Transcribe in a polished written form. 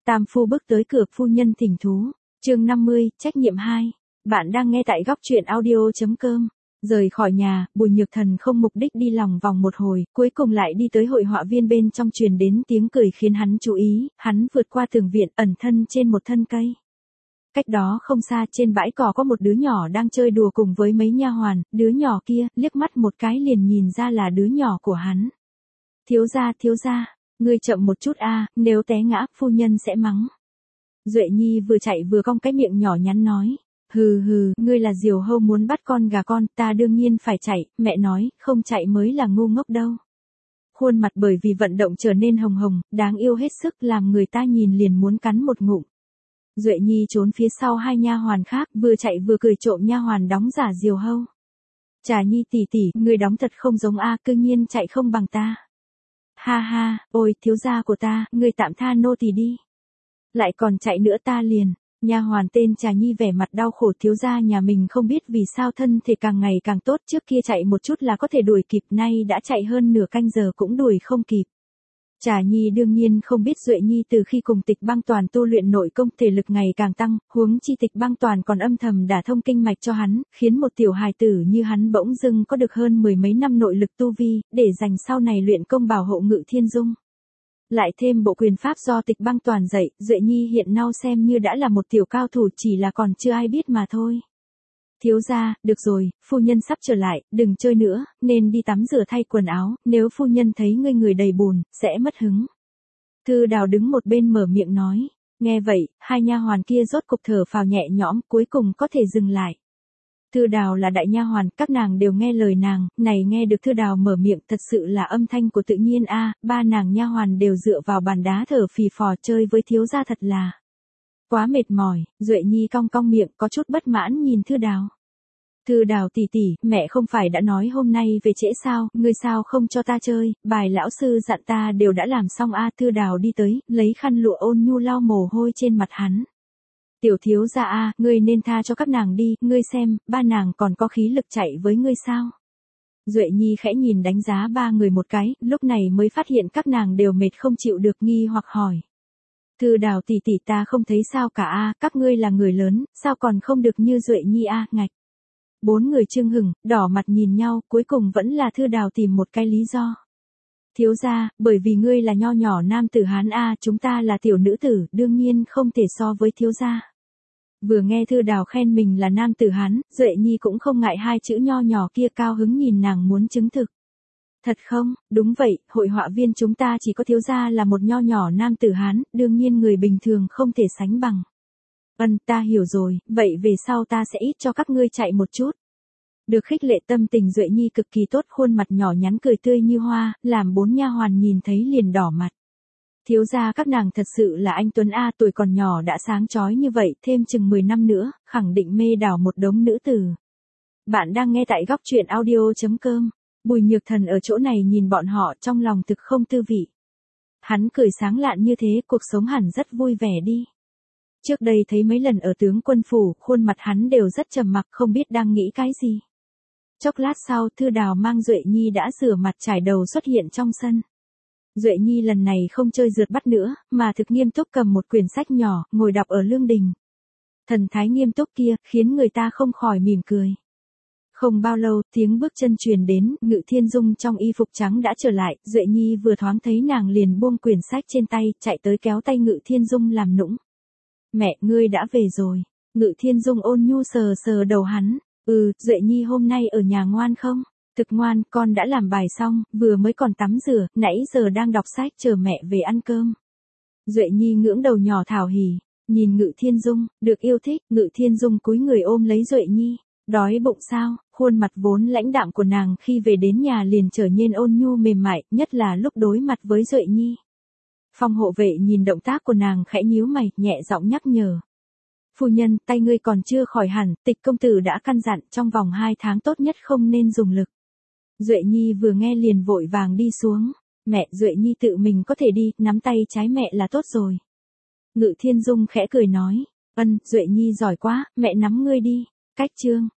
Tam phu bước tới cửa, phu nhân thỉnh thú. Chương 50, trách nhiệm 2. Bạn đang nghe tại góc truyện audio.com. Rời khỏi nhà, Bùi Nhược Thần không mục đích đi lòng vòng một hồi, cuối cùng lại đi tới hội họa viên. Bên trong truyền đến tiếng cười khiến hắn chú ý, hắn vượt qua tường viện, ẩn thân trên một thân cây. Cách đó không xa, trên bãi cỏ có một đứa nhỏ đang chơi đùa cùng với mấy nha hoàn, đứa nhỏ kia liếc mắt một cái liền nhìn ra là đứa nhỏ của hắn. Thiếu gia, ngươi chậm một chút a, nếu té ngã phu nhân sẽ mắng. Duệ Nhi vừa chạy vừa cong cái miệng nhỏ nhắn nói. Hừ, ngươi là diều hâu muốn bắt con gà con, ta đương nhiên phải chạy, mẹ nói, không chạy mới là ngu ngốc đâu. Khuôn mặt bởi vì vận động trở nên hồng hồng, đáng yêu hết sức, làm người ta nhìn liền muốn cắn một ngụm. Duệ Nhi trốn phía sau hai nha hoàn khác, vừa chạy vừa cười trộm nha hoàn đóng giả diều hâu. Trà Nhi tỷ tỷ, ngươi đóng thật không giống a, cư nhiên chạy không bằng ta. Ha ha, ôi thiếu gia của ta, ngươi tạm tha nô tỳ đi. Lại còn chạy nữa ta liền. Nha hoàn tên Trà Nhi vẻ mặt đau khổ, thiếu gia nhà mình không biết vì sao thân thể càng ngày càng tốt, trước kia chạy một chút là có thể đuổi kịp, nay đã chạy hơn nửa canh giờ cũng đuổi không kịp. Trà Nhi đương nhiên không biết Duệ Nhi từ khi cùng Tịch Băng Toàn tu luyện nội công thể lực ngày càng tăng, huống chi Tịch Băng Toàn còn âm thầm đả thông kinh mạch cho hắn, khiến một tiểu hài tử như hắn bỗng dưng có được hơn 10 mấy năm nội lực tu vi, để dành sau này luyện công bảo hộ Ngự Thiên Dung. Lại thêm bộ quyền pháp do Tịch Băng Toàn dạy, Duệ Nhi hiện nay xem như đã là một tiểu cao thủ, chỉ là còn chưa ai biết mà thôi. Thiếu gia, được rồi, phu nhân sắp trở lại, đừng chơi nữa, nên đi tắm rửa thay quần áo, nếu phu nhân thấy ngươi người đầy bùn, sẽ mất hứng. Thư Đào đứng một bên mở miệng nói. Nghe vậy, hai nha hoàn kia rốt cục thở phào nhẹ nhõm, cuối cùng có thể dừng lại. Thư Đào là đại nha hoàn, các nàng đều nghe lời nàng, này nghe được Thư Đào mở miệng thật sự là âm thanh của tự nhiên a, ba nàng nha hoàn đều dựa vào bàn đá thở phì phò, chơi với thiếu gia thật là quá mệt mỏi. Duệ Nhi cong cong miệng, có chút bất mãn nhìn Thư Đào. Thư Đào tỷ tỷ, mẹ không phải đã nói hôm nay về trễ sao, ngươi sao không cho ta chơi, bài lão sư dặn ta đều đã làm xong a. Thư Đào đi tới, lấy khăn lụa ôn nhu lau mồ hôi trên mặt hắn. Tiểu thiếu gia a, ngươi nên tha cho các nàng đi, ngươi xem, ba nàng còn có khí lực chạy với ngươi sao? Duệ Nhi khẽ nhìn đánh giá ba người một cái, lúc này mới phát hiện các nàng đều mệt không chịu được, nghi hoặc hỏi. Thư Đào tỷ tỷ, ta không thấy sao cả a, các ngươi là người lớn, sao còn không được như Duệ Nhi a, ngạch. Bốn người chưng hửng, đỏ mặt nhìn nhau, cuối cùng vẫn là Thư Đào tìm một cái lý do. Thiếu gia, bởi vì ngươi là nho nhỏ nam tử Hán a, chúng ta là tiểu nữ tử, đương nhiên không thể so với thiếu gia. Vừa nghe Thư Đào khen mình là nam tử Hán, Duệ Nhi cũng không ngại hai chữ nho nhỏ kia, cao hứng nhìn nàng muốn chứng thực. Thật không? Đúng vậy, hội họa viên chúng ta chỉ có thiếu gia là một nho nhỏ nam tử Hán, đương nhiên người bình thường không thể sánh bằng. Ta hiểu rồi, vậy về sau ta sẽ ít cho các ngươi chạy một chút. Được khích lệ tâm tình Duệ Nhi cực kỳ tốt, khuôn mặt nhỏ nhắn cười tươi như hoa, làm bốn nha hoàn nhìn thấy liền đỏ mặt. Thiếu gia các nàng thật sự là anh tuấn a, tuổi còn nhỏ đã sáng chói như vậy, thêm chừng 10 năm nữa, khẳng định mê đảo một đống nữ tử. Bạn đang nghe tại góc truyện audio.com. Bùi Nhược Thần ở chỗ này nhìn bọn họ, trong lòng thực không tư vị. Hắn cười sáng lạn như thế, cuộc sống hẳn rất vui vẻ đi. Trước đây thấy mấy lần ở tướng quân phủ, khuôn mặt hắn đều rất trầm mặc, không biết đang nghĩ cái gì. Chốc lát sau, Thư Đào mang Duệ Nhi đã rửa mặt trải đầu xuất hiện trong sân. Duệ Nhi lần này không chơi rượt bắt nữa, mà thực nghiêm túc cầm một quyển sách nhỏ, ngồi đọc ở lương đình. Thần thái nghiêm túc kia, khiến người ta không khỏi mỉm cười. Không bao lâu, tiếng bước chân truyền đến, Ngự Thiên Dung trong y phục trắng đã trở lại, Duệ Nhi vừa thoáng thấy nàng liền buông quyển sách trên tay, chạy tới kéo tay Ngự Thiên Dung làm nũng. Mẹ, ngươi đã về rồi. Ngự Thiên Dung ôn nhu sờ sờ đầu hắn. Duệ Nhi hôm nay ở nhà ngoan không? Thực ngoan, con đã làm bài xong, vừa mới còn tắm rửa, nãy giờ đang đọc sách chờ mẹ về ăn cơm. Duệ Nhi ngưỡng đầu nhỏ thảo hỉ, nhìn Ngự Thiên Dung, được yêu thích, Ngự Thiên Dung cúi người ôm lấy Duệ Nhi. Đói bụng sao? Khuôn mặt vốn lãnh đạm của nàng khi về đến nhà liền trở nên ôn nhu mềm mại, nhất là lúc đối mặt với Duệ Nhi. Phong hộ vệ nhìn động tác của nàng khẽ nhíu mày, nhẹ giọng nhắc nhở. Phu nhân, tay ngươi còn chưa khỏi hẳn, Tịch công tử đã căn dặn, trong vòng 2 tháng tốt nhất không nên dùng lực. Duệ Nhi vừa nghe liền vội vàng đi xuống. Mẹ, Duệ Nhi tự mình có thể đi, nắm tay trái mẹ là tốt rồi. Ngự Thiên Dung khẽ cười nói. Duệ Nhi giỏi quá, mẹ nắm ngươi đi. Cách chương.